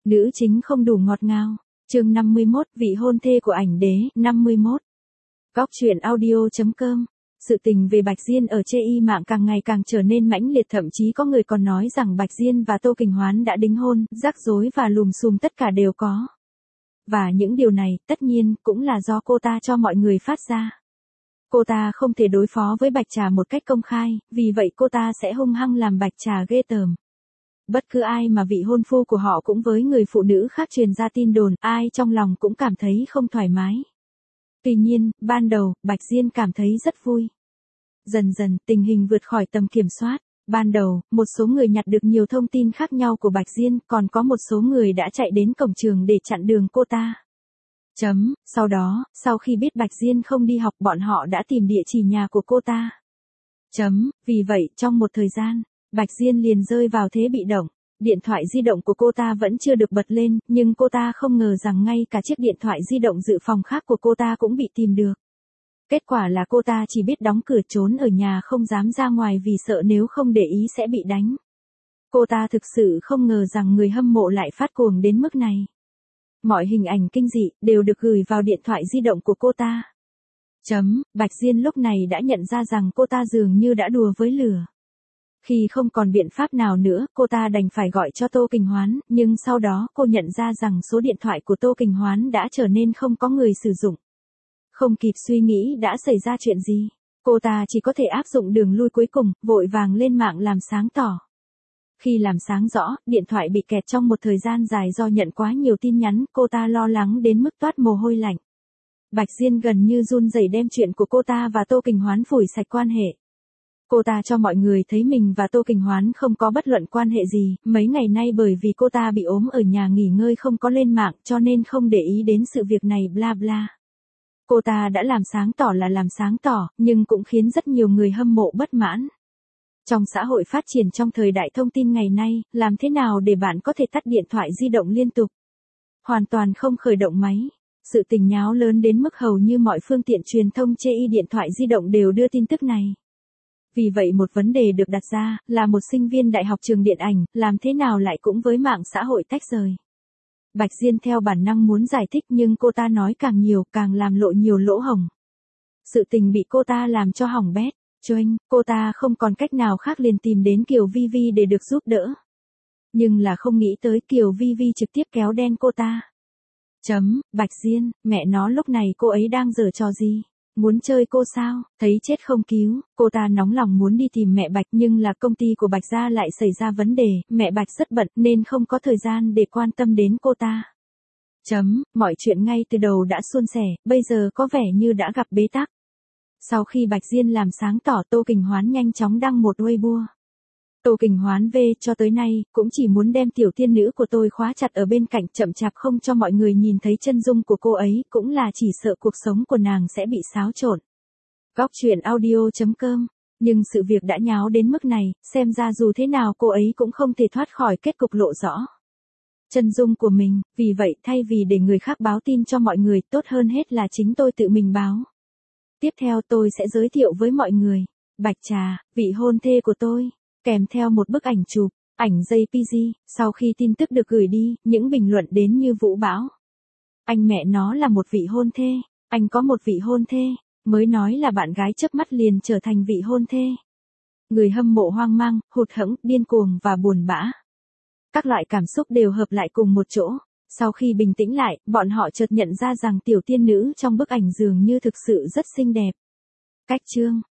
Nữ chính không đủ ngọt ngào. Chương 51, vị hôn thê của ảnh đế, 51. Góc truyện audio.com. Sự tình về Bạch Diên ở chê y mạng càng ngày càng trở nên mãnh liệt, thậm chí có người còn nói rằng Bạch Diên và Tô Kình Hoán đã đính hôn, rắc rối và lùm xùm tất cả đều có. Và những điều này, tất nhiên, cũng là do cô ta cho mọi người phát ra. Cô ta không thể đối phó với Bạch Trà một cách công khai, vì vậy cô ta sẽ hung hăng làm Bạch Trà ghê tởm. Bất cứ ai mà vị hôn phu của họ cũng với người phụ nữ khác truyền ra tin đồn, ai trong lòng cũng cảm thấy không thoải mái. Tuy nhiên, ban đầu, Bạch Diên cảm thấy rất vui. Dần dần, tình hình vượt khỏi tầm kiểm soát. Ban đầu, một số người nhặt được nhiều thông tin khác nhau của Bạch Diên, còn có một số người đã chạy đến cổng trường để chặn đường cô ta. Sau đó, sau khi biết Bạch Diên không đi học, bọn họ đã tìm địa chỉ nhà của cô ta. Vì vậy, trong một thời gian, Bạch Diên liền rơi vào thế bị động. Điện thoại di động của cô ta vẫn chưa được bật lên, nhưng cô ta không ngờ rằng ngay cả chiếc điện thoại di động dự phòng khác của cô ta cũng bị tìm được. Kết quả là cô ta chỉ biết đóng cửa trốn ở nhà, không dám ra ngoài vì sợ nếu không để ý sẽ bị đánh. Cô ta thực sự không ngờ rằng người hâm mộ lại phát cuồng đến mức này. Mọi hình ảnh kinh dị đều được gửi vào điện thoại di động của cô ta. Bạch Diên lúc này đã nhận ra rằng cô ta dường như đã đùa với lửa. Khi không còn biện pháp nào nữa, cô ta đành phải gọi cho Tô Kình Hoán, nhưng sau đó cô nhận ra rằng số điện thoại của Tô Kình Hoán đã trở nên không có người sử dụng. Không kịp suy nghĩ đã xảy ra chuyện gì, cô ta chỉ có thể áp dụng đường lui cuối cùng, vội vàng lên mạng làm sáng tỏ. Khi làm sáng rõ, điện thoại bị kẹt trong một thời gian dài do nhận quá nhiều tin nhắn, cô ta lo lắng đến mức toát mồ hôi lạnh. Bạch Diên gần như run rẩy đem chuyện của cô ta và Tô Kình Hoán phủi sạch quan hệ. Cô ta cho mọi người thấy mình và Tô Kình Hoán không có bất luận quan hệ gì, mấy ngày nay bởi vì cô ta bị ốm ở nhà nghỉ ngơi không có lên mạng cho nên không để ý đến sự việc này bla bla. Cô ta đã làm sáng tỏ là làm sáng tỏ, nhưng cũng khiến rất nhiều người hâm mộ bất mãn. Trong xã hội phát triển trong thời đại thông tin ngày nay, làm thế nào để bạn có thể tắt điện thoại di động liên tục? Hoàn toàn không khởi động máy. Sự tình nháo lớn đến mức hầu như mọi phương tiện truyền thông chê y điện thoại di động đều đưa tin tức này. Vì vậy một vấn đề được đặt ra, là một sinh viên đại học trường điện ảnh, làm thế nào lại cũng với mạng xã hội tách rời. Bạch Diên theo bản năng muốn giải thích nhưng cô ta nói càng nhiều, càng làm lộ nhiều lỗ hổng. Sự tình bị cô ta làm cho hỏng bét. Cô ta không còn cách nào khác liền tìm đến Kiều Vi Vi để được giúp đỡ. Nhưng là không nghĩ tới Kiều Vi Vi trực tiếp kéo đen cô ta. Bạch Diên, mẹ nó lúc này cô ấy đang giở trò gì? Muốn chơi cô sao? Thấy chết không cứu, cô ta nóng lòng muốn đi tìm mẹ Bạch nhưng là công ty của Bạch gia lại xảy ra vấn đề, mẹ Bạch rất bận nên không có thời gian để quan tâm đến cô ta. Mọi chuyện ngay từ đầu đã suôn sẻ, bây giờ có vẻ như đã gặp bế tắc. Sau khi Bạch Diên làm sáng tỏ, Tô Kình Hoán nhanh chóng đăng một Weibo. Tô Kình Hoán về cho tới nay, cũng chỉ muốn đem tiểu tiên nữ của tôi khóa chặt ở bên cạnh, chậm chạp không cho mọi người nhìn thấy chân dung của cô ấy, cũng là chỉ sợ cuộc sống của nàng sẽ bị xáo trộn. Góc truyện audio.com. Nhưng sự việc đã nháo đến mức này, xem ra dù thế nào cô ấy cũng không thể thoát khỏi kết cục lộ rõ chân dung của mình, vì vậy thay vì để người khác báo tin cho mọi người, tốt hơn hết là chính tôi tự mình báo. Tiếp theo tôi sẽ giới thiệu với mọi người, Bạch Trà, vị hôn thê của tôi, kèm theo một bức ảnh chụp, ảnh JPG. Sau khi tin tức được gửi đi, những bình luận đến như vũ bão. Anh mẹ nó là một vị hôn thê, anh có một vị hôn thê, mới nói là bạn gái chớp mắt liền trở thành vị hôn thê. Người hâm mộ hoang mang, hụt hẫng, điên cuồng và buồn bã. Các loại cảm xúc đều hợp lại cùng một chỗ. Sau khi bình tĩnh lại, bọn họ chợt nhận ra rằng tiểu tiên nữ trong bức ảnh dường như thực sự rất xinh đẹp. Cách chương